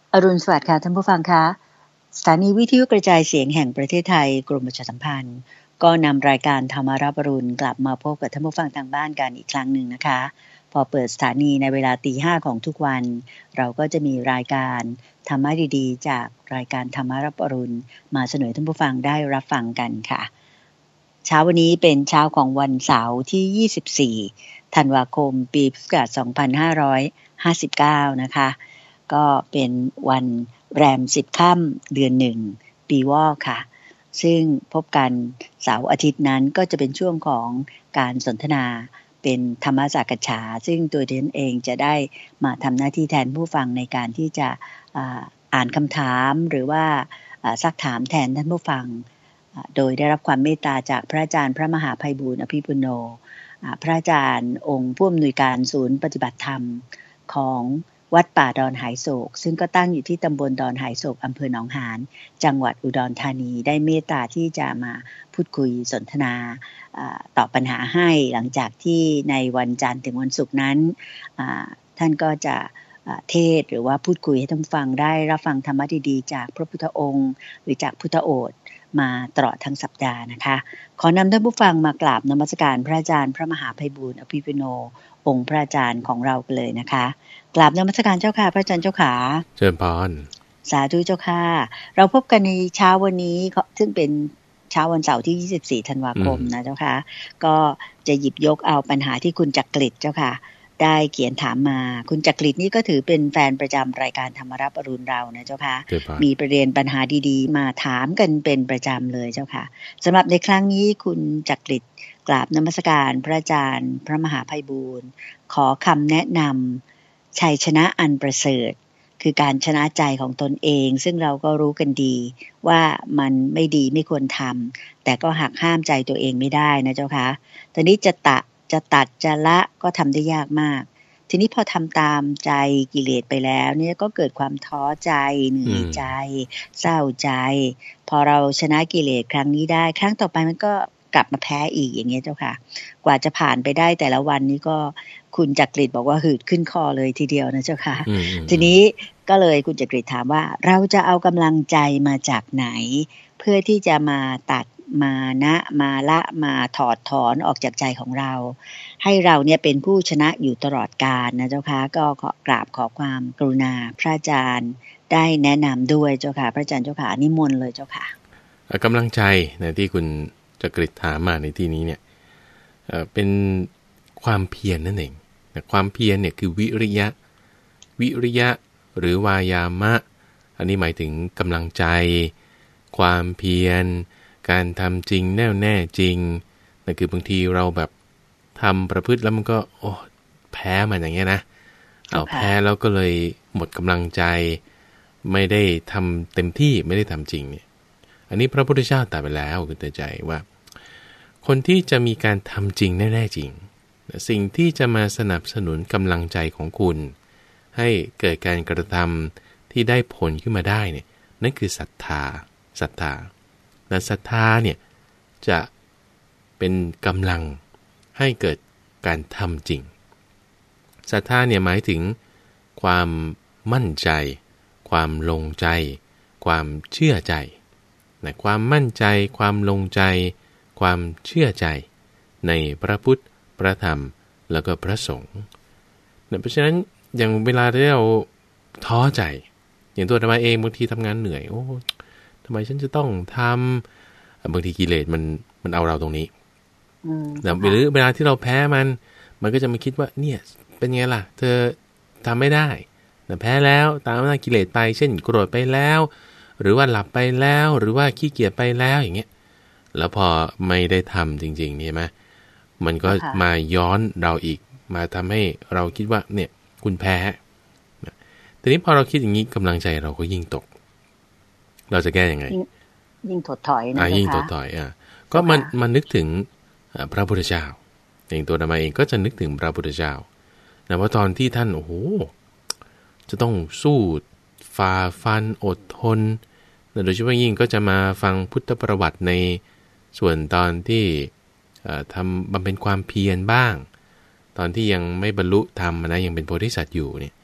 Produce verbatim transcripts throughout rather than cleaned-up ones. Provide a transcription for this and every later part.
อรุณสวัสดิ์ค่ะท่านผู้ฟังคะสถานีวิทยุกระจายเสียงแห่งประเทศไทยกรมประชาสัมพันธ์ก็นำรายการธรรมารับอรุณกลับมาพบกับท่านผู้ฟังทางบ้านกันอีกครั้งหนึ่งนะคะพอเปิดสถานีในเวลาตีห้าของทุกวันเราก็จะมีรายการธรรมะดีๆจากรายการธรรมารับอรุณมาเสนอท่านผู้ฟังได้รับฟังกันค่ะเช้าวันนี้เป็นเช้าของวันเสาร์ที่ยี่สิบสี่ธันวาคมปีพุทธศักราชสองพันห้าร้อยห้าสิบเก้านะคะก็เป็นวันแรมสิบค่ำเดือนหนึ่งปีวอกค่ะซึ่งพบกันเสาร์อาทิตย์นั้นก็จะเป็นช่วงของการสนทนาเป็นธรรมสักฉาซึ่งตัวดิฉันเองจะได้มาทำหน้าที่แทนผู้ฟังในการที่จะอ่านคำถามหรือว่าซักถามแทนท่านผู้ฟังโดยได้รับความเมตตาจากพระอาจารย์พระมหาไพบูลย์อภิปุโนพระอาจารย์องค์ผู้อำนวยการศูนย์ปฏิบัติธรรมของวัดป่าดอนหายโศกซึ่งก็ตั้งอยู่ที่ตำบลดอนหายโศกอำเภอหนองหานจังหวัดอุดรธานีได้เมตตาที่จะมาพูดคุยสนทนาตอบปัญหาให้หลังจากที่ในวันจันทร์ถึงวันศุกร์นั้นท่านก็จะเทศหรือว่าพูดคุยให้ท่านฟังได้รับฟังธรรมะดีๆจากพระพุทธองค์หรือจากพุทธโอษฐ์มาตลอดทั้งสัปดาห์นะคะขอนำท่านผู้ฟังมากราบนมัสการพระอาจารย์พระมหาไพบูลย์อภิปุโนองค์พระอาจารย์ของเรากันเลยนะคะกราบนมัสการเจ้าค่ะพระอาจารย์เจ้าขาเจริญพรสาธุเจ้าค่ะเราพบกันในเช้าวันนี้ซึ่งเป็นเช้าวันเสาร์ที่ยี่สิบสี่ธันวาคมนะเจ้าค่ะก็จะหยิบยกเอาปัญหาที่คุณจักริดเจ้าค่ะได้เขียนถามมาคุณจักริดนี่ก็ถือเป็นแฟนประจำรายการธรรมรับอรุณเรานะเจ้าค่ะมีประเด็นปัญหาดีๆมาถามกันเป็นประจำเลยเจ้าค่ะสำหรับในครั้งนี้คุณจักริดกราบนมัสการพระอาจารย์พระมหาไพบูลย์ขอคำแนะนำชัยชนะอันประเสริฐคือการชนะใจของตนเองซึ่งเราก็รู้กันดีว่ามันไม่ดีไม่ควรทำแต่ก็หักห้ามใจตัวเองไม่ได้นะเจ้าค่ะตอนนี้จะตะจะตัดจะละก็ทำได้ยากมากทีนี้พอทำตามใจกิเลสไปแล้วเนี่ยก็เกิดความท้อใจเหนื่อยใจเศร้าใจพอเราชนะกิเลสครั้งนี้ได้ครั้งต่อไปมันก็กลับมาแพ้อีกอย่างเงี้ยเจ้าค่ะกว่าจะผ่านไปได้แต่ละวันนี้ก็คุณจักริดบอกว่าหืดขึ้นคอเลยทีเดียวนะเจ้าค่ะทีนี้ก็เลยคุณจักริดถามว่าเราจะเอากำลังใจมาจากไหนเพื่อที่จะมาตัดมานะมาละมาถอดถอนออกจากใจของเราให้เราเนี่ยเป็นผู้ชนะอยู่ตลอดกาลนะเจ้าค่ะก็ขอกราบขอความกรุณาพระอาจารย์ได้แนะนำด้วยเจ้าค่ะพระอาจารย์เจ้าค่ะนิมนต์เลยเจ้าค่ะกำลังใจนะที่คุณจักริดถามมาในที่นี้เนี่ยเป็นความเพียร นั่นเองความเพียรเนี่ยคือวิริยะวิริยะหรือวายามะอันนี้หมายถึงกำลังใจความเพียรการทำจริงแน่วแน่จริงนั่นคือบางทีเราแบบทำประพฤติแล้วมันก็โอ้แพ้มันอย่างเงี้ยนะเอาแพ้แล้วก็เลยหมดกำลังใจไม่ได้ทำเต็มที่ไม่ได้ทำจริงเนี่ยอันนี้พระพุทธเจ้าตรัสไปแล้วคุณเตือนใจว่าคนที่จะมีการทำจริงแน่ๆจริงสิ่งที่จะมาสนับสนุนกำลังใจของคุณให้เกิดการกระทำที่ได้ผลขึ้นมาได้เนี่ยนั่นคือศรัทธาศรัทธาและศรัทธาเนี่ยจะเป็นกำลังให้เกิดการทำจริงศรัทธาเนี่ยหมายถึงความมั่นใจความลงใจความเชื่อใจนะความมั่นใจความลงใจความเชื่อใจในพระพุทธพระธรรมแล้วก็พระสงฆ์เพราะฉะนั้นอย่างเวลาที่เราท้อใจอย่างตัวธรรมะเองบางทีทำงานเหนื่อยโอ้ทำไมฉันจะต้องทำบางทีกิเลสมันมันเอาเราตรงนี้แต่หรือเวลาที่เราแพ้มันมันก็จะมาคิดว่าเนี่ยเป็นไงล่ะเธอทำไม่ได้แต่แพ้แล้วตามอำนาจกิเลสไปเช่นโกรธไปแล้วหรือว่าหลับไปแล้วหรือว่าขี้เกียจไปแล้วอย่างเงี้ยแล้วพอไม่ได้ทำจริงๆนี่ไหมมันก็มาย้อนเราอีกมาทำให้เราคิดว่าเนี่ยคุณแพ้ทีนี้พอเราคิดอย่างนี้กำลังใจเราก็ยิ่งตกเราจะแก้ยังไงยิ่งถดถอยนะคะยิ่งถดถอยอ่ะก็มันมันนึกถึงพระพุทธเจ้าเองตัวธรรมะเองก็จะนึกถึงพระพุทธเจ้านะว่าตอนที่ท่านโอ้โหจะต้องสู้ฝ่าฟันอดทนโดยเฉพาะยิ่งก็จะมาฟังพุทธประวัติในส่วนตอนที่ทำบำเพ็ญความเพียรบ้างตอนที่ยังไม่บรรลุธรรมนะยังเป็นโพธิสัตว์อยู่เนี่ย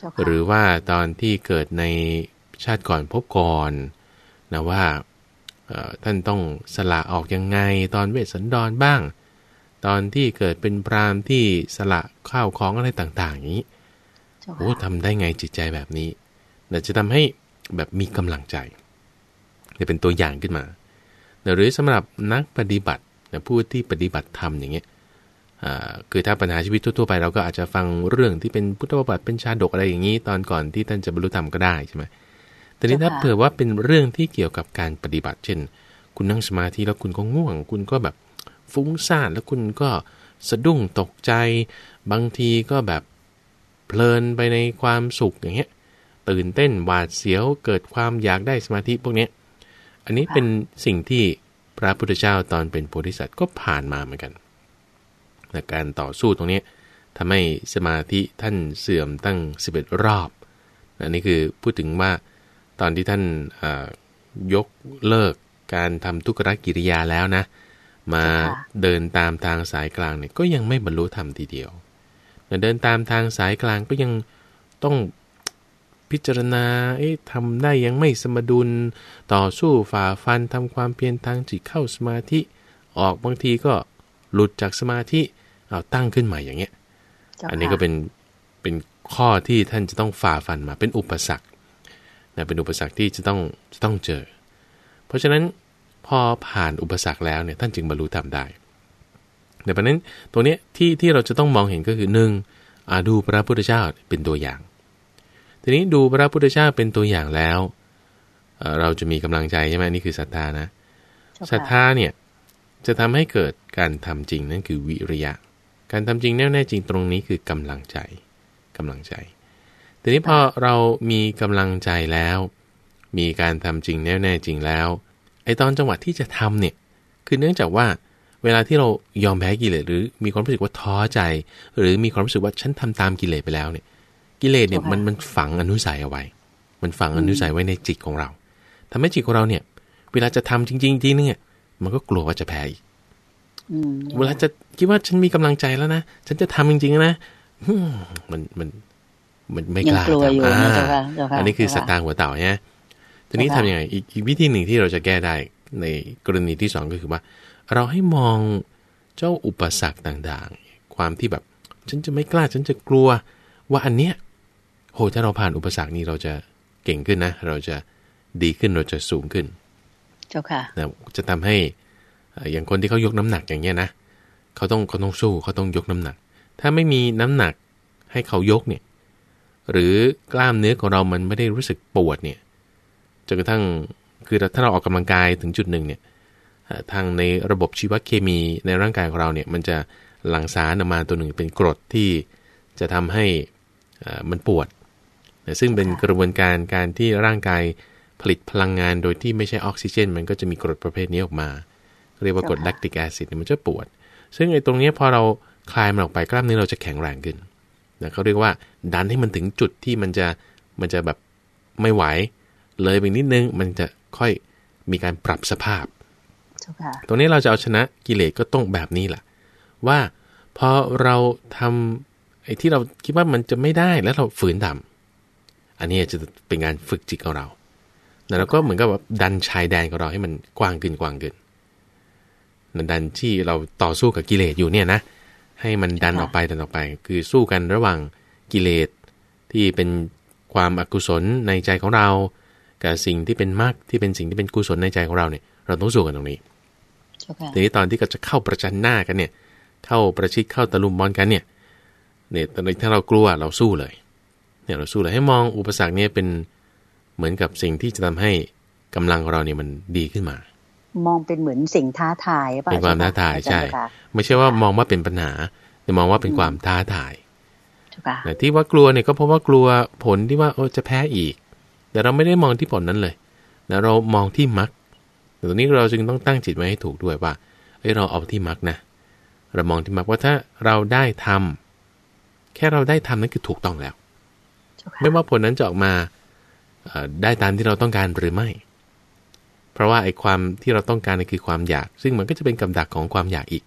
หรือว่าตอนที่เกิดในชาติก่อนพบก่อนนะว่าท่านต้องสละออกยังไงตอนเวสสันดรบ้างตอนที่เกิดเป็นพราหมณ์ที่สละข้าวของอะไรต่างๆอย่างนี้โอ้ทำได้ไงจิตใจแบบนี้น่าจะทำให้แบบมีกำลังใจจะเป็นตัวอย่างขึ้นมาหรือสำหรับนักปฏิบัติผู้ที่ปฏิบัติธรรมอย่างเงี้ยคือถ้าปัญหาชีวิตทั่วๆไปเราก็อาจจะฟังเรื่องที่เป็นพุทธประวัติเป็นชาดกอะไรอย่างนี้ตอนก่อนที่ท่านจะบรรลุธรรมก็ได้ใช่ไหมแต่นี้ถ้าเผื่อว่าเป็นเรื่องที่เกี่ยวกับการปฏิบัติเช่นคุณนั่งสมาธิแล้วคุณก็ง่วงคุณก็แบบฟุ้งซ่านแล้วคุณก็สะดุ้งตกใจบางทีก็แบบเพลินไปในความสุขอย่างเงี้ยตื่นเต้นหวาดเสียวเกิดความอยากได้สมาธิพวกนี้อันนี้เป็นสิ่งที่พระพุทธเจ้าตอนเป็นโพธิสัตว์ก็ผ่านมาเหมือนกันในการต่อสู้ตรงนี้ทำให้สมาธิท่านเสื่อมตั้งสิบเอ็ดรอบอันนี้คือพูดถึงว่าตอนที่ท่านยกเลิกการทำทุกขกิริยาแล้วนะมาเดินตามทางสายกลางเนี่ยก็ยังไม่บรรลุธรรมทีเดียวเดินตามทางสายกลางก็ยังต้องพิจารณาเอ๊ะทำได้ยังไม่สมดุลต่อสู้ฝ่าฟันทำความเพียรทางจิตเข้าสมาธิออกบางทีก็หลุดจากสมาธิเอาตั้งขึ้นใหม่อย่างเงี้ยอันนี้ก็เป็นเป็นข้อที่ท่านจะต้องฝ่าฟันมาเป็นอุปสรรคนะเป็นอุปสรรคที่จะต้องจะต้องเจอเพราะฉะนั้นพอผ่านอุปสรรคแล้วเนี่ยท่านจึงบรรลุธรรมได้แต่เพราะนั้นตัวเนี้ยที่ที่เราจะต้องมองเห็นก็คือหนึ่งดูพระพุทธเจ้าเป็นตัวอย่างทีนี้ดูพระพุทธเจ้าเป็นตัวอย่างแล้วเราจะมีกำลังใจใช่ไหมนี่คือศรัทธานะศรัทธาเนี่ยจะทำให้เกิดการทำจริงนั่นคือวิริยะการทำจริงแน่แน่จริงตรงนี้คือกำลังใจกำลังใจทีนี้พอเรามีกำลังใจแล้วมีการทำจริงแน่แน่จริงแล้วไอตอนจังหวะที่จะทำเนี่ยคือเนื่องจากว่าเวลาที่เรายอมแพ้กิเลสหรือมีความรู้สึกว่าท้อใจหรือมีความรู้สึกว่าฉันทำตามกิเลสไปแล้วเนี่ยกิเลสเนี่ยมันมันฝังอนุสัยเอาไว้มันฝังอนุสัยไว้ในจิตของเราทำให้จิตของเราเนี่ยเวลาจะทำจริงๆจริงเนี่ยมันก็กลัวว่าจะแพ้อีกเวลาจะคิดว่าฉันมีกำลังใจแล้วนะฉันจะทำจริงๆนะมันมันมันไม่กล้าทำอ่าอันนี้คือสตางค์หัวเต่าเนี่ยทีนี้ทำยังไงอีกอีกวิธีหนึ่งที่เราจะแก้ได้ในกรณีที่สองก็คือว่าเราให้มองเจ้าอุปสรรคต่างๆความที่แบบฉันจะไม่กล้าฉันจะกลัวว่าอันเนี้ยโหถ้าเราผ่านอุปสรรคนี้เราจะเก่งขึ้นนะเราจะดีขึ้นเราจะสูงขึ้นเจ้าค่ะนะจะทำให้อย่างคนที่เขายกน้ำหนักอย่างเงี้ยนะเขาต้องเขาต้องสู้เขาต้องยกน้ำหนักถ้าไม่มีน้ำหนักให้เขายกเนี่ยหรือกล้ามเนื้อของเรามันไม่ได้รู้สึกปวดเนี่ยจนกระทั่งคือถ้าเราออกกำลังกายถึงจุดหนึ่งเนี่ยทางในระบบชีวเคมีในร่างกายของเราเนี่ยมันจะหลั่งสารออกมาตัวหนึ่งเป็นกรดที่จะทำให้มันปวดซึ่งเป็นกระบวนการการที่ร่างกายผลิตพลังงานโดยที่ไม่ใช่ออกซิเจนมันก็จะมีกรดประเภทนี้ออกมาเรียกว่ากรดแลคติกแอซิดมันจะปวดซึ่งไอ้ตรงนี้พอเราคลายมันออกไปกล้ามเนื้อเราจะแข็งแรงขึ้นนะเขาเรียกว่าดันให้มันถึงจุดที่มันจะมันจะแบบไม่ไหวเลยไปนิดนึงมันจะค่อยมีการปรับสภาพตรงนี้เราจะเอาชนะกิเลสก็ต้องแบบนี้แหละว่าพอเราทำไอ้ที่เราคิดว่ามันจะไม่ได้แล้วเราฝืนทำอันนี้จะเป็นการฝึกจิตของเราแล้วเราก็เหมือนกับว่าดันชายแดนของเราให้มันกว้างขึ้นกว้างขึ้นดันที่เราต่อสู้กับกิเลสอยู่เนี่ยนะให้มันดันออกไปดันออกไปคือสู้กันระหว่างกิเลสที่เป็นความอกุศลในใจของเรากับสิ่งที่เป็นมรรคที่เป็นสิ่งที่เป็นกุศลในใจของเราเนี่ยเราต้องสู้กันตรงนี้ทีนี้ตอนที่ก็จะเข้าประจันหน้ากันเนี่ยเข้าประชิดเข้าตะลุมบอลกันเนี่ยเนี่ยตอนนี้ถ้าเรากลัวเราสู้เลยเนี่ยเราสู้เลยให้มองอุปสรรคเนี่ยเป็นเหมือนกับสิ่งที่จะทำให้กำลังของเราเนี่ยมันดีขึ้นมามองเป็นเหมือนสิ่งท้าทายป่ะเป็นความท้าทายใช่ไม่ใช่ว่ามองว่าเป็นปัญหาแต่มองว่าเป็นความท้าทายแต่ที่ว่ากลัวเนี่ยก็เพราะว่ากลัวผลที่ว่าโอ้จะแพ้อีกแต่เราไม่ได้มองที่ผลนั้นเลยนะเรามองที่มรรคตรงนี้เราจึงต้องตั้งจิตไว้ให้ถูกด้วยว่าเอ้ยเราเอาที่มรรคนะเรามองที่มรรคว่าถ้าเราได้ทำแค่เราได้ทำนั่นคือถูกต้องแล้วไม่ว่าผลนั้นจะออกมาได้ตามที่เราต้องการหรือไม่เพราะว่าไอ้ความที่เราต้องการนี่คือความอยากซึ่งมันก็จะเป็นกับดักของความอยากอีก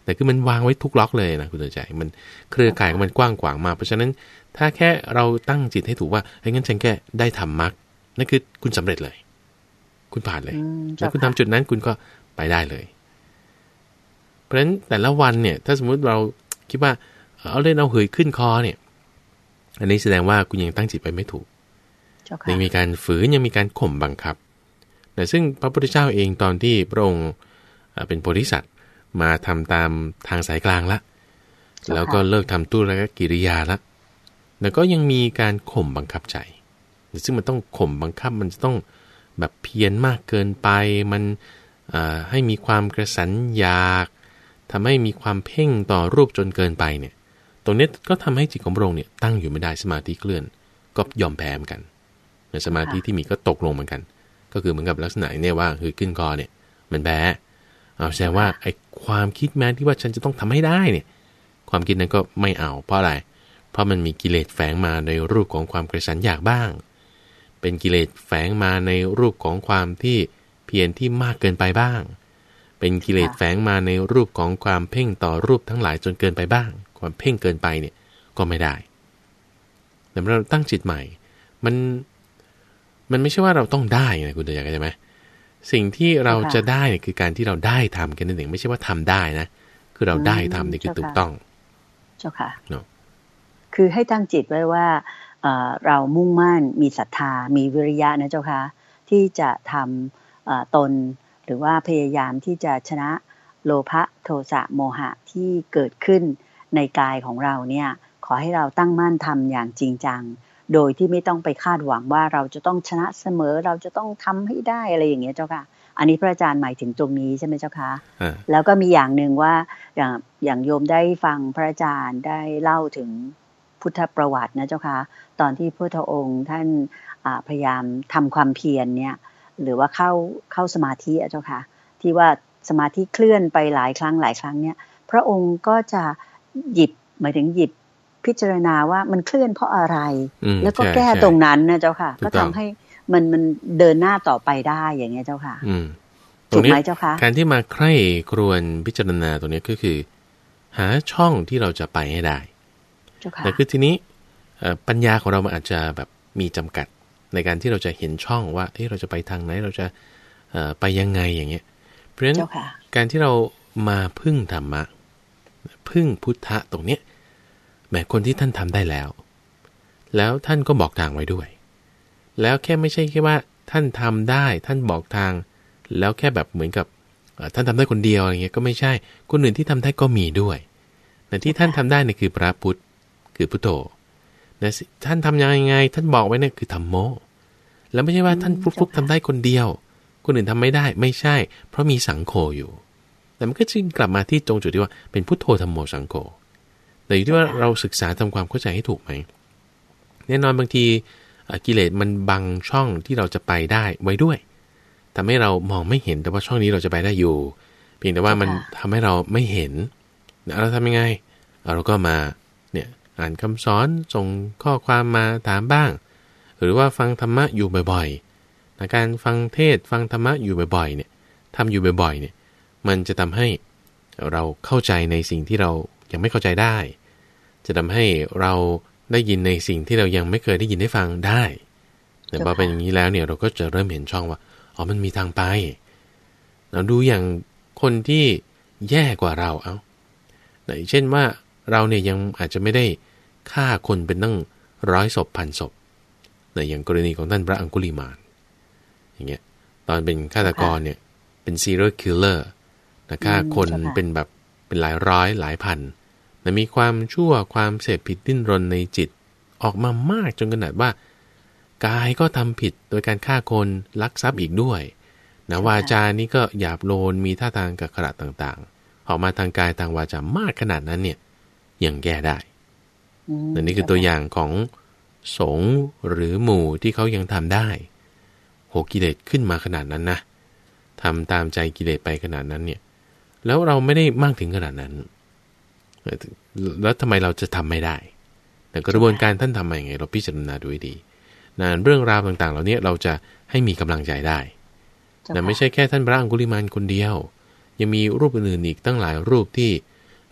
แต่คือมันวางไว้ทุกล็อกเลยนะคุณใจมันเครือข่ายมันกว้างขวางมากเพราะฉะนั้นถ้าแค่เราตั้งจิตให้ถูกว่าเฮ้ยงั้นฉันแค่ได้ทำมรรคนั่นคือคุณสำเร็จเลยคุณผ่านเลยแล้วคุณทำจุดนั้นคุณก็ไปได้เลยเพราะฉะนั้นแต่ละวันเนี่ยถ้าสมมุติเราคิดว่าเอาเล่นเอาเหยขึ้นคอเนี่ยอันนี้แสดงว่าคุณยังตั้งจิตไปไม่ถูกยังมีการฝืนยังมีการข่มบังคับแต่ซึ่งพระพุทธเจ้าเองตอนที่พระองค์เป็นโพธิสัตว์มาทำตามทางสายกลางละแล้วก็เลิกทำตุรกิริยาละแล้วก็ยังมีการข่มบังคับใจซึ่งมันต้องข่มบังคับมันจะต้องแบบเพียรมากเกินไปมันให้มีความกระสันอยากทำให้มีความเพ่งต่อรูปจนเกินไปเนี่ยตรงนี้ก็ทำให้จิตของพระองค์เนี่ยตั้งอยู่ไม่ได้สมาธิเคลื่อนก็ยอมแพ้เหมือนกันในสมาธิที่มีก็ตกลงเหมือนกันก็คือเหมือนกับลักษณะเนี่ยว่าคือขึ้นคอเนี่ยมันแพ้เอาแสดงว่าไอ้ความคิดแม้ที่ว่าฉันจะต้องทำให้ได้เนี่ยความคิดนั้นก็ไม่เอาเพราะอะไรเพราะมันมีกิเลสแฝงมาในรูปของความกระสันอยากบ้างเป็นกิเลสแฝงมาในรูปของความที่เพียรที่มากเกินไปบ้างเป็นกิเลสแฝงมาในรูปของความเพ่งต่อรูปทั้งหลายจนเกินไปบ้างความเพ่งเกินไปเนี่ยก็ไม่ได้แต่เราตั้งจิตใหม่มันมันไม่ใช่ว่าเราต้องได้นะคุณตัวอย่างใช่ไหมสิ่งที่เราจะได้เนี่ยคือการที่เราได้ทำกันนั่นเองไม่ใช่ว่าทำได้นะคือเราได้ทำนี่คือถูกต้องเจ้าค่ะเนาะคือให้ตั้งจิตไว้ว่าเอ่อเรามุ่งมั่นมีศรัทธามีวิริยะนะเจ้าค่ะที่จะทำเอ่อตนหรือว่าพยายามที่จะชนะโลภะโทสะโมหะที่เกิดขึ้นในกายของเราเนี่ยขอให้เราตั้งมั่นทำอย่างจริงจังโดยที่ไม่ต้องไปคาดหวังว่าเราจะต้องชนะเสมอเราจะต้องทำให้ได้อะไรอย่างเงี้ยเจ้าค่ะอันนี้พระอาจารย์หมายถึงตรงนี้ใช่ไหมเจ้าค่ะแล้วก็มีอย่างหนึ่งว่าอย่างอย่างโยมได้ฟังพระอาจารย์ได้เล่าถึงพุทธประวัตินะเจ้าค่ะตอนที่พระพุทธองค์ท่านพยายามทำความเพียรเนี่ยหรือว่าเข้าเข้าสมาธิเจ้าค่ะที่ว่าสมาธิเคลื่อนไปหลายครั้งหลายครั้งเนี่ยพระองค์ก็จะหยิบหมายถึงหยิบพิจารณาว่ามันเคลื่อนเพราะอะไรแล้วก็แก้ตรงนั้นนะเจ้าค่ะก็ทำให้มันมันเดินหน้าต่อไปได้อย่างเงี้ยเจ้าค่ะถูกไหมเจ้าค่ะการที่มาใคร่ครวญพิจารณาตรงนี้ก็คือหาช่องที่เราจะไปให้ได้แต่คือทีนี้ปัญญาของเรามันอาจจะแบบมีจำกัดในการที่เราจะเห็นช่องว่าเอ๊ะเราจะไปทางไหนเราจะไปยังไงอย่างเงี้ยเพราะฉะนั้นการที่เรามาพึ่งธรรมะพึ่งพุทธะตรงเนี้ยแม้คนที่ท่านทำได้แล้วแล้วท่านก็บอกทางไว้ด้วยแล้วแค่ไม่ใช่แค่ว่าท่านทำได้ท่านบอกทางแล้วแค่แบบเหมือนกับท่านทำได้คนเดียวอะไรเงี้ยก็ไม่ใช่คนอื่นที่ทำได้ก็มีด้วยแต่ที่ท่านทำได้เนี่ยคือพระพุทธคือพุทโธนะท่านทำยังไงท่านบอกไว้เนี่ยคือธรรมโมแล้วไม่ใช่ว่าท่านฟลุกๆทำได้คนเดียวคนอื่นทำไม่ได้ไม่ใช่เพราะมีสังโฆอยู่แต่มันก็จึงกลับมาที่ตรงจุดที่ว่าเป็นพุทโธธรรมโมสังโฆแต่อยู่ที่ว่าเราศึกษาทำความเข้าใจให้ถูกไหมแน่นอนบางทีกิเลสมันบังช่องที่เราจะไปได้ไว้ด้วยทำให้เรามองไม่เห็นแต่ว่าช่องนี้เราจะไปได้อยู่เพียงแต่ว่ามันทำให้เราไม่เห็นเราทำยังไงเราก็มาเนี่ยอ่านคำสอนส่งข้อความมาถามบ้างหรือว่าฟังธรรมะอยู่บ่อยๆนะการฟังเทศฟังธรรมะอยู่บ่อยๆเนี่ยทำอยู่บ่อยๆเนี่ยมันจะทำให้เราเข้าใจในสิ่งที่เรายังไม่เข้าใจได้จะทำให้เราได้ยินในสิ่งที่เรายังไม่เคยได้ยินได้ฟังได้แต่พอเป็นอย่างนี้แล้วเนี่ยเราก็จะเริ่มเห็นช่องว่าอ๋อมันมีทางไปเราดูอย่างคนที่แย่กว่าเราเอาเช่นว่าเราเนี่ยยังอาจจะไม่ได้ฆ่าคนเป็นตั้งร้อยศพพันศพในอย่างกรณีของท่านพระอังคุลิมานอย่างเงี้ยตอนเป็นฆาตกรเนี่ยเป็น serial killer นะฆ่าคนเป็นแบบเป็นหลายร้อยหลายพันแต่มีความชั่วความเสพผิดดิ้นรนในจิตออกมามากจนขนาดว่ากายก็ทำผิดโดยการฆ่าคนลักทรัพย์อีกด้วยนะวาจานี้ก็หยาบโลนมีท่าทางกักขระต่างๆออกมาทางกายทางวาจามากขนาดนั้นเนี่ยยังแก้ได้แต่นี่คือตัวอย่างของสงฆ์หรือหมู่ที่เขายังทำได้โหกิเลสขึ้นมาขนาดนั้นนะทำตามใจกิเลสไปขนาดนั้นเนี่ยแล้วเราไม่ได้มากถึงขนาดนั้นแล้วทำไมเราจะทำไม่ได้แต่กระบวนการท่านทำมาอย่างไงเราพิจารณาดูให้ดีนะเรื่องราวต่างๆเหล่านี้เราจะให้มีกำลังใจได้แต่ไม่ใช่แค่ท่านพระอังคุลิมานคนเดียวยังมีรูปอื่นๆอีกตั้งหลายรูปที่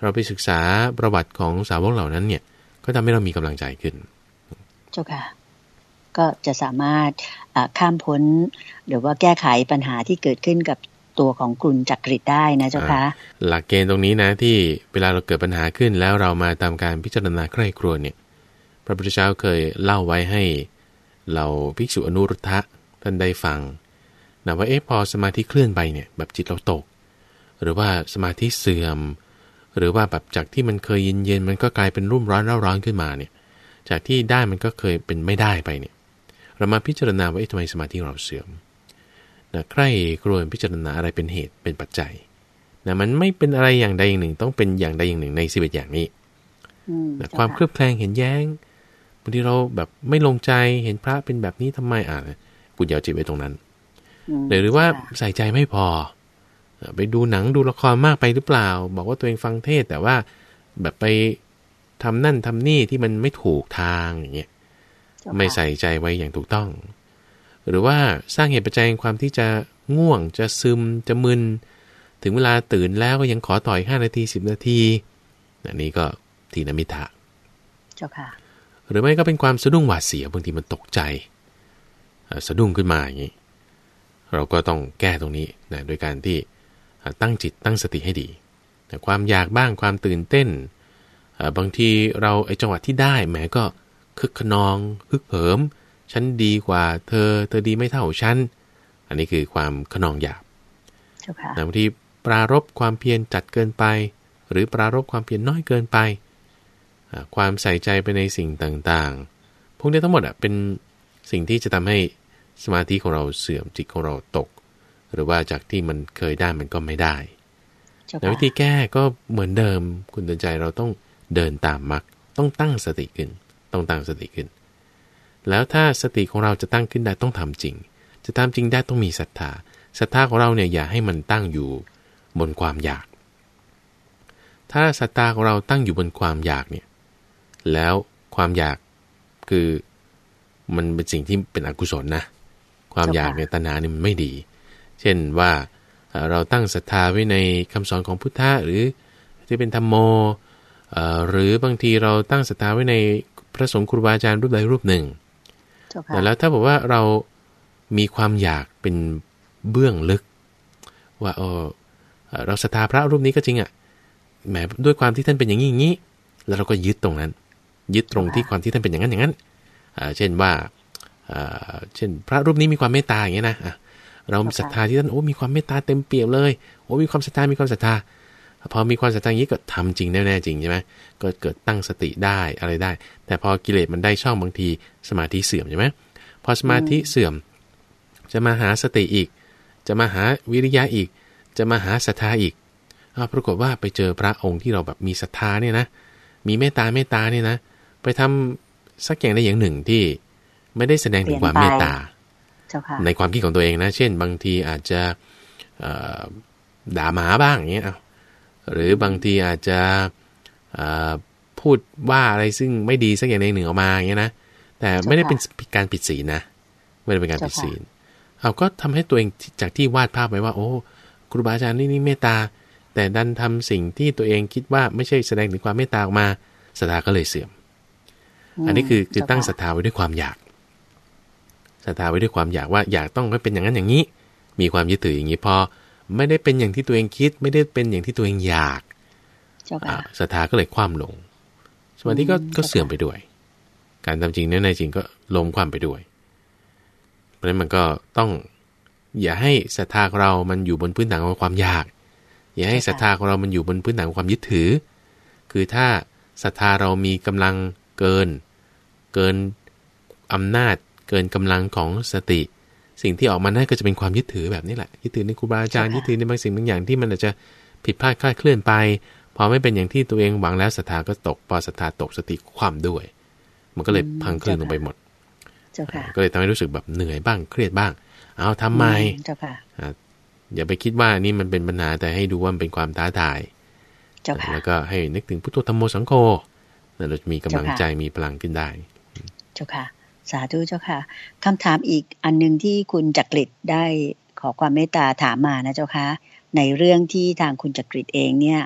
เราไปศึกษาประวัติของสาวกเหล่านั้นเนี่ยก็ทำให้เรามีกำลังใจขึ้นเจ้าค่ะก็จะสามารถข้ามพ้นหรือว่าแก้ไขปัญหาที่เกิดขึ้นกับตัวของคุณจักริดได้นะเจ้าค่ะหลักเกณฑ์ตรงนี้นะที่เวลาเราเกิดปัญหาขึ้นแล้วเรามาทำการพิจารณาใคร่ครวญเนี่ยพระพุทธเจ้าเคยเล่าไว้ให้เราภิกษุอนุรุทธะท่านได้ฟังนะว่าเอ๊ะพอสมาธิเคลื่อนไปเนี่ยแบบจิตเราตกหรือว่าสมาธิเสื่อมหรือว่าแบบจากที่มันเคยเย็นๆมันก็กลายเป็นรุ่มร้อนเร่าร้อนขึ้นมาเนี่ยจากที่ได้มันก็เคยเป็นไม่ได้ไปเนี่ยเรามาพิจารณาว่าเอ๊ะทำไมสมาธิเราเสื่อมนะใคร่ครวญพิจารณาอะไรเป็นเหตุเป็นปัจจัยนะมันไม่เป็นอะไรอย่างใดอย่างหนึ่งต้องเป็นอย่างใดอย่างหนึ่งในสิบเอ็ดอย่างนี้นะความเคลือบแคลงเห็นแย้งบางทีเราแบบไม่ลงใจเห็นพระเป็นแบบนี้ทำไมอ่ะคุณอย่าจิตไว้ตรงนั้นหรือว่าใส่ใจไม่พอไปดูหนังดูละครมากไปหรือเปล่าบอกว่าตัวเองฟังเทศแต่ว่าแบบไปทำนั่นทำนี่ที่มันไม่ถูกทางอย่างเงี้ยไม่ใส่ใจไว้อย่างถูกต้องหรือว่าสร้างเหตุปัจจัยความที่จะง่วงจะซึมจะมึนถึงเวลาตื่นแล้วก็ยังขอต่อยห้านาทีสิบนาทีอันนี้ก็ทีนมิทะเจ้าค่ะหรือไม่ก็เป็นความสะดุ้งหวาดเสียวบางทีมันตกใจสะดุ้งขึ้นมาอย่างนี้เราก็ต้องแก้ตรงนี้นะโดยการที่ตั้งจิตตั้งสติให้ดีแต่ความอยากบ้างความตื่นเต้นบางทีเราไอ้จังหวะที่ได้แหมก็คึกขนองคึกเหิมฉันดีกว่าเธอเธอดีไม่เท่าฉันอันนี้คือความขนองหยาบแต่บางทีปรารภความเพียรจัดเกินไปหรือปรารภความเพียรน้อยเกินไปความใส่ใจไปในสิ่งต่างๆพวกนี้ทั้งหมดอ่ะเป็นสิ่งที่จะทำให้สมาธิของเราเสื่อมจิตของเราตกหรือว่าจากที่มันเคยได้มันก็ไม่ได้แต่วิธีแก้ก็เหมือนเดิมคุณเตือนใจเราต้องเดินตามมรรคต้องตั้งสติขึ้นต้องตั้งสติขึ้นแล้วถ้าสติของเราจะตั้งขึ้นได้ต้องทำจริงจะทำจริงได้ต้องมีศรัทธาศรัทธาของเราเนี่ยอย่าให้มันตั้งอยู่บนความอยากถ้าศรัทธาของเราตั้งอยู่บนความอยากเนี่ยแล้วความอยากคือมันเป็นสิ่งที่เป็นอกุศลนะความอยากในตัณหาเนี่ยมันไม่ดีเช่นว่าเราตั้งศรัทธาไว้ในคำสอนของพุทธะหรือที่เป็นธรรมโมหรือบางทีเราตั้งศรัทธาไว้ในพระสงฆ์ครูบาอาจารย์รูปใดรูปหนึ่งแต่แล้วถ้าบอกว่าเรามีความอยากเป็นเบื้องลึกว่าเออเราศรัทธาพระรูปนี้ก็จริงอ่ะแหมด้วยความที่ท่านเป็นอย่างนี้อย่างนี้แล้วเราก็ยึดตรงนั้นยึดตรงที่ความที่ท่านเป็นอย่างนั้นอย่างนั้นเช่นว่าเช่นพระรูปนี้มีความเมตตาอย่างเงี้ยนะเราศรัทธาที่ท่านโอ้มีความเมตตาเต็มเปี่ยมเลยโอ้มีความศรัทธามีความศรัทธาพอมีความศรัทธาอย่างนี้ก็ทำจริงแน่ๆจริงใช่ไหมก็เกิดตั้งสติได้อะไรได้แต่พอกิเลสมันได้ช่องบางทีสมาธิเสื่อมใช่ไหมพอสมาธิเสื่อมจะมาหาสติอีกจะมาหาวิริยะอีกจะมาหาศรัทธาอีกปรากฏว่าไปเจอพระองค์ที่เราแบบมีศรัทธาเนี่ยนะมีเมตตาเมตตาเนี่ยนะไปทำสักอย่างใดอย่างหนึ่งที่ไม่ได้แสดงถึงความเมตตาในความคิดของตัวเองนะเช่นบางทีอาจจะด่าหมาบ้างอย่างเงี้ยหรือบางทีอาจจะพูดว่าอะไรซึ่งไม่ดีสักอย่างใดหนึ่งออกมาอย่างเงี้ยนะแต่ไม่ได้เป็นการผิดศีลนะไม่ได้เป็นการผิดศีลเอาก็ทำให้ตัวเองจากที่วาดภาพไว้ว่าโอ้ครูบาอาจารย์นี่นี่เมตตาแต่ดันทำสิ่งที่ตัวเองคิดว่าไม่ใช่แสดงถึงความเมตตาออกมาศรัทธาก็เลยเสื่อมอันนี้คือคือตั้งศรัทธาไว้ด้วยความอยากศรัทธาไว้ด้วยความอยากว่าอยากต้องให้เป็นอย่างนั้นอย่างนี้มีความยึดถืออย่างนี้พอไม่ได้เป็นอย่างที่ตัวเองคิดไม่ได้เป็นอย่างที่ตัวเองอยากศรัทธาก็เลยคว่ำลงสมาธิก็ก็เสื่อมไปด้วยการทำจริงในจริงก็ล้มคว่ำไปด้วยเพราะฉะนั้นมันก็ต้องอย่าให้ศรัทธาของเรามันอยู่บนพื้นฐานของความอยากอย่าให้ศรัทธาของเรามันอยู่บนพื้นฐานของความยึดถือคือถ้าศรัทธาเรามีกำลังเกินเกินอำนาจเกินกำลังของสติสิ่งที่ออกมาได้ก็จะเป็นความยึดถือแบบนี้แหละยึดถือในครูบาอาจารย์ยึดถือในบางสิ่งบางอย่างที่มันอาจจะผิดพลาดคลาดเคลื่อนไปพอไม่เป็นอย่างที่ตัวเองหวังแล้วศรัทธาก็ตกพอศรัทธาตกสติคว่ำด้วยมันก็เลยพังคลื่นลงไปหมดก็เลยทำให้รู้สึกแบบเหนื่อยบ้างเครียดบ้างเอาทำไมอย่าไปคิดว่านี่มันเป็นปัญหาแต่ให้ดูว่ามันเป็นความท้าทายแล้วก็ให้นึกถึงพุทโธธัมโมสังโฆเราจะมีกำลังใจมีพลังขึ้นได้เจ้าค่ะสาธุเจ้าค่ะคำถามอีกอันนึงที่คุณจักริดได้ขอความเมตตาถามมานะเจ้าค่ะในเรื่องที่ทางคุณจักริดเองเนี่ย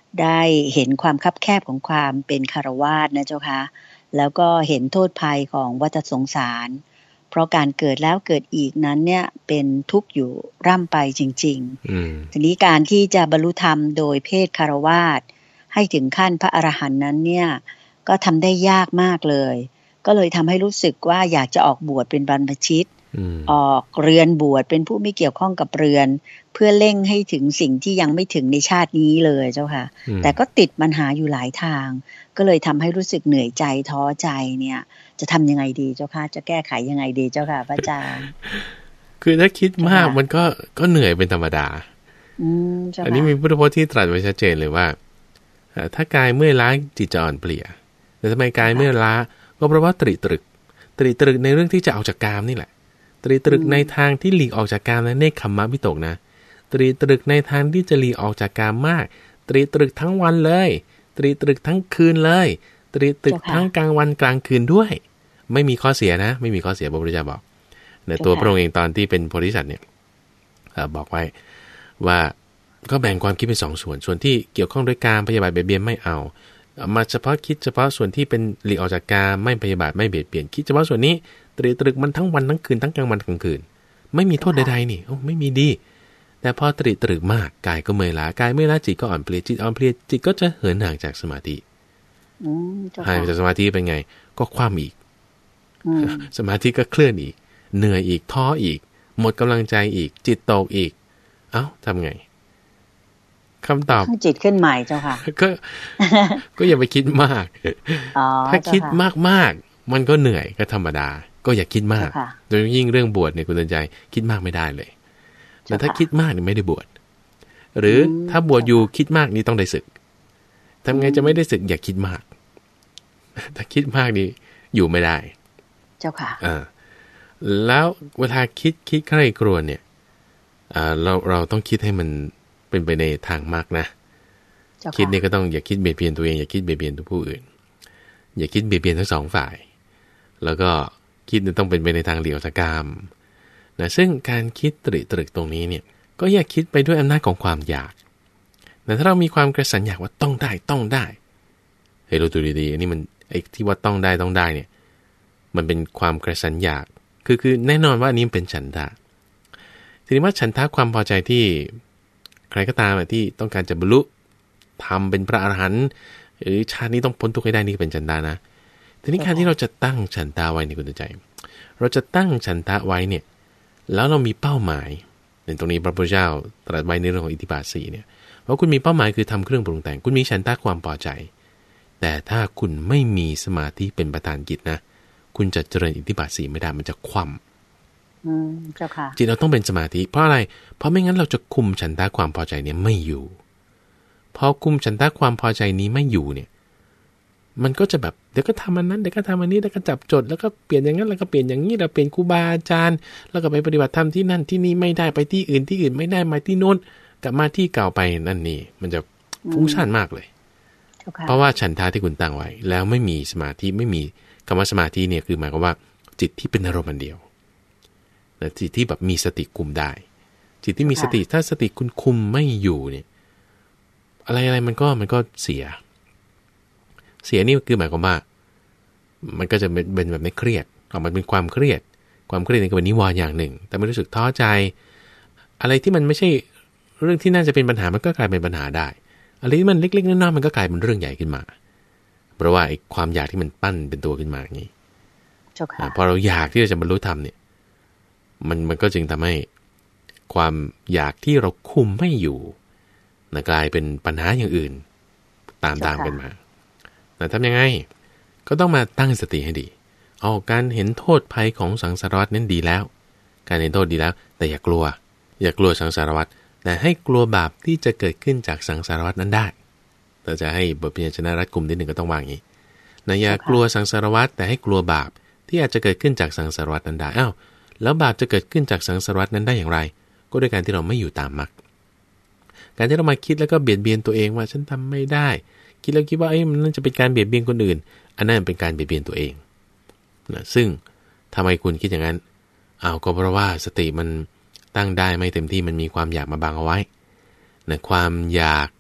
ได้เห็นความคับแคบของความเป็นฆราวาสนะเจ้าค่ะแล้วก็เห็นโทษภัยของวัฏสงสารเพราะการเกิดแล้วเกิดอีกนั้นเนี่ยเป็นทุกข์อยู่ร่ำไปจริงๆทีนี้การที่จะบรรลุธรรมโดยเพศฆราวาสให้ถึงขั้นพระอรหันต์นั้นเนี่ยก็ทำได้ยากมากเลยก็เลยทำให้รู้สึกว่าอยากจะออกบวชเป็นบรรพชิตออกเรือนบวชเป็นผู้ไม่เกี่ยวข้องกับเรือนเพื่อเร่งให้ถึงสิ่งที่ยังไม่ถึงในชาตินี้เลยเจ้าค่ะแต่ก็ติดปัญหาอยู่หลายทางก็เลยทำให้รู้สึกเหนื่อยใจท้อใจเนี่ยจะทำยังไงดีเจ้าค่ะจะแก้ไขยังไงดีเจ้าค่ะพระอาจารย์คือถ้าคิดมากมันก็ก็เหนื่อยเป็นธรรมดาอืมอันนี้มีพุทธพจน์ที่ตรัสไว้ชัดเจนเลยว่าถ้ากายเมื่อยล้าจิตจะอ่อนเปลี่ยแต่ทำไมกายเมื่อยล้าก็เพราะว่าตริตรึกตริตรึกในเรื่องที่จะออกจากกามนี่แหละตริตรึกในทางที่หลีกออกจากกามนั้นเนคขมมะวิตกนะตริตรึกในทางที่จะหลีกออกจากกามมากตริตรึกทั้งวันเลยตริตรึกทั้งคืนเลยตริตรึกทั้งกลางวันกลางคืนด้วยไม่มีข้อเสียนะไม่มีข้อเสียพระพุทธเจ้าบอกในตัวพระองค์เองตอนที่เป็นโพธิสัตว์เนี่ยบอกไว้ว่าก็แบ่งความคิดเป็นสองส่วนส่วนที่เกี่ยวข้องด้วยการพยาบาทเบียดเบียนไม่เอามาเฉพาะคิดเฉพาะส่วนที่เป็นหลีกออกจากการไม่พยาบาทไม่เบียดเบียนคิดเฉพาะส่วนนี้ตรีตรึกมันทั้งวันทั้งคืนทั้งกลางวันกลางคืนไม่มีโทษใดๆนี่โอ้ไม่มีดีแต่พอตรีตรึกมากกายก็เมื่อยล้ากายเมื่อยล้าจิตก็อ่อนเพลียจิตอ่อนเพลียจิตก็จะเหินห่างจากสมาธิห่างจากสมาธิเป็นไงก็คว่ำอีกสมาธิก็เคลื่อนอีกเหนื่อยอีกท้ออีกหมดกำลังใจอีกจิตตกอีกเอ้าทำไงคำตอบจิตขึ้นใหม่เจ้าค่ะก็ก็อย่าไปคิดมากถ้าคิดมากๆมันก็เหนื่อยก็ธรรมดาก็อย่าคิดมากโดยยิ่งเรื่องบวชเนี่ยคุณเตือนใจคิดมากไม่ได้เลยแต่ถ้าคิดมากนี่ไม่ได้บวชหรือถ้าบวชอยู่คิดมากนี่ต้องได้ศึกทำไงจะไม่ได้ศึกอย่าคิดมากถ้าคิดมากนี่อยู่ไม่ได้เจ้าค่ะอ่าแล้วเวลาคิดคิดใคร่ครวญเนี่ยอ่าเราเราต้องคิดให้มันเป็นไปในทางมากนะคิดเนี่ยก็ต้องอย่าคิดเบียดเบียนตัวเองอย่าคิดเบียดเบียนตัวผู้อื่นอย่าคิดเบียดเบียนทั้งสองฝ่ายแล้วก็คิดต้องเป็นไปในทางเหลียวสกามนะซึ่งการคิดตริตรึกตรงนี้เนี่ยก็อย่าคิดไปด้วยอำนาจของความอยากแต่ถ้าเรามีความกระสันอยากว่าต้องได้ต้องได้ให้เราดูดีๆอันนี้มันไอ้ที่ว่าต้องได้ต้องได้เนี่ยมันเป็นความกระสันอยากคือคือแน่นอนว่าอันนี้เป็นฉันทะทีนี้ว่าฉันทะความพอใจที่ใครก็ตามที่ต้องการจะบรรลุทำเป็นพระอรหันต์หรือชาตินี้ต้องพ้นทุกข์ให้ได้นี่เป็นฉันทะนะทีนี้การที่เราจะตั้งฉันทะไว้ในคุณใจเราจะตั้งฉันทะไว้เนี่ยแล้วเรามีเป้าหมายในตรงนี้พระพุทธเจ้าตรัสไว้ในเรื่องของอิทธิบาทสี่เนี่ยว่าคุณมีเป้าหมายคือทำเครื่องปรุงแต่งคุณมีฉันทะความพอใจแต่ถ้าคุณไม่มีสมาธิเป็นประธานกิจนะคุณจะเจริญอิทธิบาทสี่ไม่ได้มันจะคว่ำจิตเราต้องเป็นสมาธิเพราะอะไรเพราะไม่งั้นเราจะคุมฉันทะความพอใจเนี่ยไม่อยู่พอคุมฉันทะความพอใจนี้ไม่อยู่เนี่ยมันก็จะแบบเดี๋ยวก็ทำอันนั้นเดี๋ยวก็ทำอันนี้เดี๋ยวก็จับจดแล้วก็เปลี่ยนอย่างนั้นแล้วก็เปลี่ยนอย่างนี้เราเปลี่ยนครูบาอาจารย์แล้วก็ไปปฏิบัติธรรมที่นั่นที่นี่ไม่ได้ไปที่อื่นที่อื่นไม่ได้มาที่โน้นกลับมาที่เก่าไปนั่นนี่มันจะฟุ้งซ่านมากเลยเพราะว่าฉันทะที่คุณตั้งไว้แล้วไม่มีสมาธิไม่มีคำว่าสมาธิเนี่ยคือหมายความว่าจิตที่เป็นอารมณ์เดียวนะจิตที่แบบมีสติคุมได้จิตที่มีสติถ้าสติคุณคุมไม่อยู่เนี่ยอะไรอะไรมันก็มันก็เสียเสียนี่คือหมายความว่ามันก็จะเป็นแบบไม่เครียดออกมาเป็นความเครียดความเครียดนี่ก็เป็นนิวรณ์อย่างหนึ่งแต่ไม่รู้สึกท้อใจอะไรที่มันไม่ใช่เรื่องที่น่าจะเป็นปัญหามันก็กลายเป็นปัญหาได้อะไรที่มันเล็กๆน้อยๆมันก็กลายเป็นเรื่องใหญ่ขึ้นมาเพราะว่าไอ้ความอยากที่มันปั้นเป็นตัวขึ้นมาอย่างนี้พอเราอยากที่จะบรรลุธรรมเนี่ยมันมันก็จึงทำให้ความอยากที่เราคุมไม่อยู่นะกลายเป็นปัญหาอย่างอื่นตามตามกันมานะทำยังไงก็ต้องมาตั้งสติให้ดีเอาการเห็นโทษภัยของสังสารวัฏนั้นดีแล้วการเห็นโทษดีแล้วแต่อย่ากลัวอย่ากลัวสังสารวัฏแต่ให้กลัวบาปที่จะเกิดขึ้นจากสังสารวัฏนั้นได้เราจะให้บทพิจารณารัดกุมนิดหนึ่งก็ต้องวางอย่างนี้นะอย่ากลัวสังสารวัฏแต่ให้กลัวบาปที่อาจจะเกิดขึ้นจากสังสารวัฏนั้นได้อ้าวแล้วบาปจะเกิดขึ้นจากสังสารวัฏนั้นได้อย่างไรก็ด้วยการที่เราไม่อยู่ตามมรรคการที่เรามาคิดแล้วก็เบียดเบียนตัวเองว่าฉันทำไม่ได้คิดแล้วคิดว่าไอ้มันจะเป็นการเบียดเบียนคนอื่นอันนั้นเป็นการเบียดเบียนตัวเองนะซึ่งทำไมคุณคิดอย่างนั้นอ้าวก็เพราะว่าสติมันตั้งได้ไม่เต็มที่มันมีความอยากมาบังเอาไว้นะความอยาก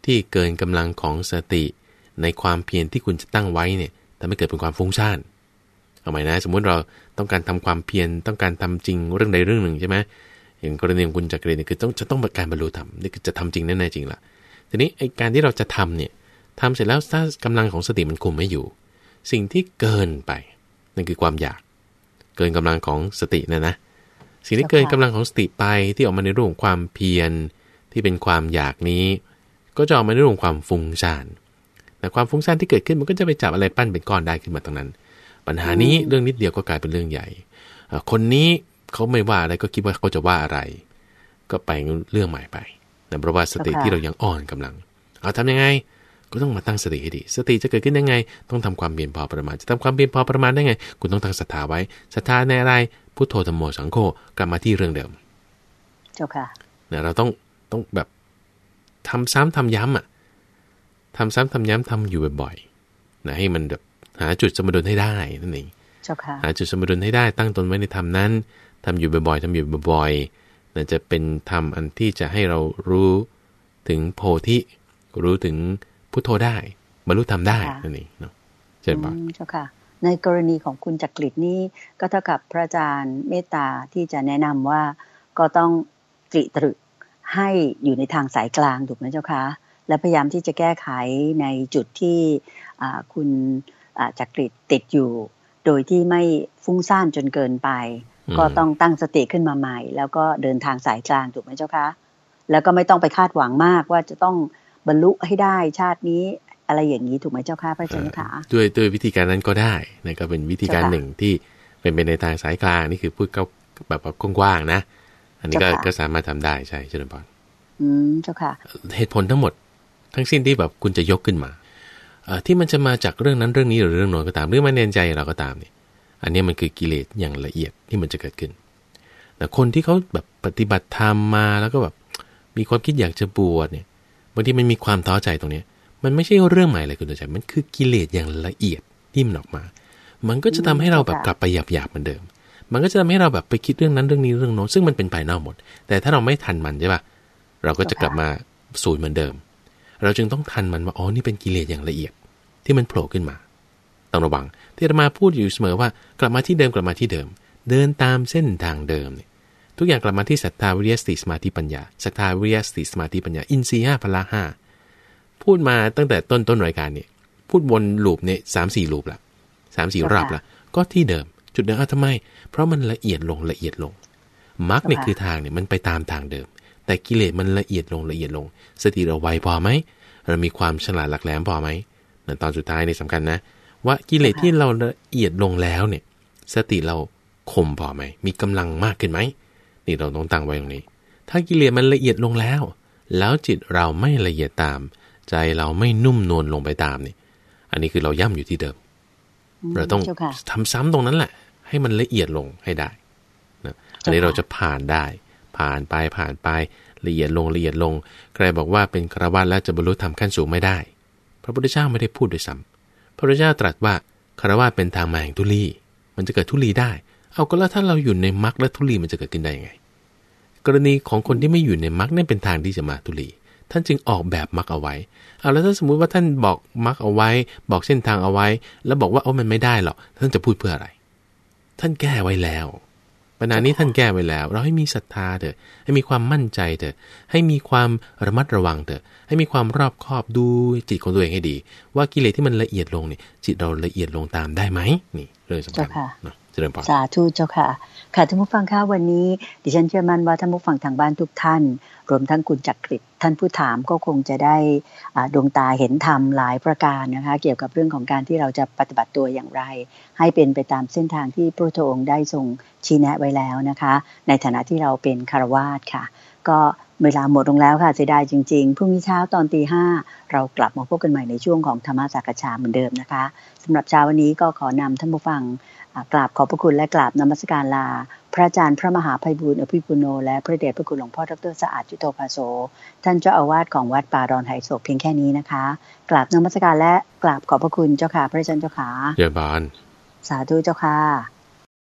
ที่เกินกำลังของสติในความเพียรที่คุณจะตั้งไว้เนี่ยทำให้เกิดเป็นความฟุ้งซ่านเอาใหม่นะสมมุติเราต้องการทำความเพียรต้องการทำจริงเรื่องใดเรื่องหนึ่งใช่ไหมอย่างกรณีของคุณจักรีเนี่ยคือต้องจะต้องประการบรรลุธรรมนี่คือจะทำจริงแน่ๆจริงละทีนี้ไอ้การที่เราจะทำเนี่ยทำเสร็จแล้วถ้ากำลังของสติมันคุมไม่อยู่สิ่งที่เกินไปนั่นคือความอยากเกินกำลังของสตินะนะสิ่งที่เกินกำลังของสติไปที่ออกมาในรูปของความเพียรที่เป็นความอยากนี้ก็จะออกมาในรูปของความฟุ้งซ่านแต่ความฟุ้งซ่านที่เกิดขึ้นมันก็จะไปจับอะไรปั้นเป็นก้อนได้ขึ้นมาตรงนั้นปัญหานี้เรื่องนิดเดียวก็กลายเป็นเรื่องใหญ่คนนี้เขาไม่ว่าอะไรก็คิดว่าเขาจะว่าอะไรก็ไปเรื่องใหม่ไปแต่เพราะว่าสติที่เรายังอ่อนกำลังเอาทำยังไงก็ต้องมาตั้งสติให้ดีสติจะเกิดขึ้นได้ไงต้องทำความเพียรพอประมาณจะทำความเพียรพอประมาณได้ไงคุณต้องตั้งศรัทธาไว้ศรัทธาในอะไรพุทโธธัมโมสังโฆกลับมาที่เรื่องเดิมเจ้าค่ะเนี่ยเราต้องต้องแบบทำซ้ำทำย้ำอ่ะทำซ้ำทำย้ำทำอยู่บ่อยๆนะให้มันแบบหาจุดสมดุลให้ได้นั่นเองเจ้าค่ะหาจุดสมดุลให้ได้ตั้งตนไว้ในธรรมนั้นทำอยู่บ่อยๆทำอยู่บ่อยๆนั่นจะเป็นธรรมอันที่จะให้เรารู้ถึงโพธิรู้ถึงพุทโธได้บรรลุธรรมได้นั่นเองเนาะเช่นบอกเจ้าค่ะในกรณีของคุณจักริดนี่ก็เท่ากับพระอาจารย์เมตตาที่จะแนะนำว่าก็ต้องตรีตรึกให้อยู่ในทางสายกลางถูกไหมเจ้าคะและพยายามที่จะแก้ไขในจุดที่คุณจักริดติดอยู่โดยที่ไม่ฟุ้งซ่านจนเกินไปก็ต้องตั้งสติขึ้นมาใหม่แล้วก็เดินทางสายกลางถูกไหมเจ้าคะแล้วก็ไม่ต้องไปคาดหวังมากว่าจะต้องบรรลุให้ได้ชาตินี้อะไรอย่างนี้ถูกไหมเจ้าค่ะพระอาจารย์คะด้วยด้วยวิธีการนั้นก็ได้นะก็เป็นวิธีการหนึ่งที่เป็นไปในทางสายกลางนี่คือพูดก็แบบกว้างๆนะอันนี้ก็ก็สามารถทำได้ใช่เจริญพรอืมเจ้าค่ะเหตุผลทั้งหมดทั้งสิ้นที่แบบคุณจะยกขึ้นมาที่มันจะมาจากเรื่องนั้นเรื่องนี้หรือเรื่องโน้นก็ตามหรือมาเน้นใจเราก็ตามเนี่ยอันนี้มันคือกิเลสอย่างละเอียดที่มันจะเกิดขึ้นแต่คนที่เขาแบบปฏิบัติธรรมมาแล้วก็แบบมีความคิดอยากจะบวชเนี่ยบางทีมันมีความท้อใจตรงนี้มันไม่ใช่เรื่องใหม่เลยคุณตัวใจมันคือกิเลสอย่างละเอียดที่มันออกมามันก็จะทำให้เราแบบกลับไปหยาบๆเหมือนเดิมมันก็จะทำให้เราแบบไปคิดเรื่องนั้นเรื่องนี้เรื่องโน้นซึ่งมันเป็นภายนอกหมดแต่ถ้าเราไม่ทันมันใช่ป่ะเราก็จะกลับมาศูนย์เหมือนเดิมเราจึงต้องทันมันว่าอ๋อนี่เป็นกิเลสอย่างละเอียดที่มันโผล่ขึ้นมาต้องระวังที่อาตมาพูดอยู่เสมอว่ากลับมาที่เดิมกลับมาที่เดิมเดินตามเส้นทางเดิมเนี่ยทุกอย่างกลับมาที่ศรัทธาวิริยะสติสมาธิปัญญาศรัทธาวิริยะสติสมาธิปัญญาอินทรีย์ห้าพละห้าพูดมาตั้งแต่ต้นต้นรายการเนี่ยพูดวนลูปเนี่ยสามสี่ลูปละสามสี่รอบละก็ที่เดิมจุดเดิมอ่ะทำไมเพราะมันละเอียดลงละเอียดลงมรรคเนี่ยคือทางเนี่ยมันไปตามทางเดิมแต่กิเลสมันละเอียดลงละเอียดลงสติเราไวพอไหมเรามีความฉลาดหลักแหลมพอไหมนั่นตอนสุดท้ายนี่สำคัญนะว่ากิเลสที่เราละเอียดลงแล้วเนี่ยสติเราคมพอไหมมีกำลังมากขึ้นไหมนี่เราต้องตั้งไว้ตรงนี้ถ้ากิเลสมันละเอียดลงแล้วแล้วจิตเราไม่ละเอียดตามใจเราไม่นุ่มนวลลงไปตามนี่อันนี้คือเราย่ำอยู่ที่เดิมเราต้องทำซ้ำตรงนั้นแหละให้มันละเอียดลงให้ได้นะอันนี้เราจะผ่านได้ผ่านไปผ่านไปละเอียดลงละเอียดลงใครบอกว่าเป็นฆราวาสแล้วจะบรรลุธรรมขั้นสูงไม่ได้พระพุทธเจ้าไม่ได้พูดด้วยซ้ำพระพุทธเจ้าตรัสว่าฆราวาสเป็นทางมาแห่งทุลีมันจะเกิดทุลีได้เอาก็แล้วถ้าเราอยู่ในมรรคและทุลีมันจะเกิดขึ้นได้ยังไงกรณีของคนที่ไม่อยู่ในมรรคนั่นเป็นทางที่จะมาทุลีท่านจึงออกแบบมรรคเอาไว้เอาแล้วถ้าสมมุติว่าท่านบอกมรรคเอาไว้บอกเส้นทางเอาไว้แล้วบอกว่าโอ้มันไม่ได้หรอกท่านจะพูดเพื่ออะไรท่านแก้ไว้แล้วปัญหานี้ท่านแก้ไว้แล้วเราให้มีศรัทธาเถอะให้มีความมั่นใจเถอะให้มีความระมัดระวังเถอะให้มีความรอบคอบดูจิตของตัวเองให้ดีว่ากิเลสที่มันละเอียดลงเนี่ยจิตเราละเอียดลงตามได้ไหมนี่เรื่องสำคัญเนาะเจริญพรสาธุเจ้าค่ะค่ะท่านผู้ฟังค่ะวันนี้ดิฉันเชื่อมั่นว่าท่านผู้ฟังทางบ้านทุกท่านรวมทั้งคุณจักริดท่านผู้ถามก็คงจะได้ดวงตาเห็นธรรมหลายประการนะคะเกี่ยวกับเรื่องของการที่เราจะปฏิบัติตัวอย่างไรให้เป็นไปตามเส้นทางที่พระพุทธองค์ได้ทรงชี้แนะไว้แล้วนะคะในฐานะที่เราเป็นฆราวาสค่ะก็เวลาหมดลงแล้วค่ะเสียดายจริงๆพรุ่งนี้เช้าตอนตีห้าเรากลับมาพบกันใหม่ในช่วงของธรรมสักษาเหมือนเดิมนะคะสำหรับเช้าวันนี้ก็ขอนำท่านผู้ฟังกราบขอบพระคุณและกราบนมัสการลาพระอาจารย์พระมหาไพบูลย์อภิปุโนและพระเดชพระคุณหลวงพ่อดร.สะอาดจุโตภาโสท่านเจ้าอาวาสของวัดป่าดอนไหโศกเพียงแค่นี้นะคะกราบนมัสการและกราบขอบพระคุณเจ้าค่ะพระอาจารย์เจ้าค่ะเยี่ยมบานสาธุเจ้าค่ะ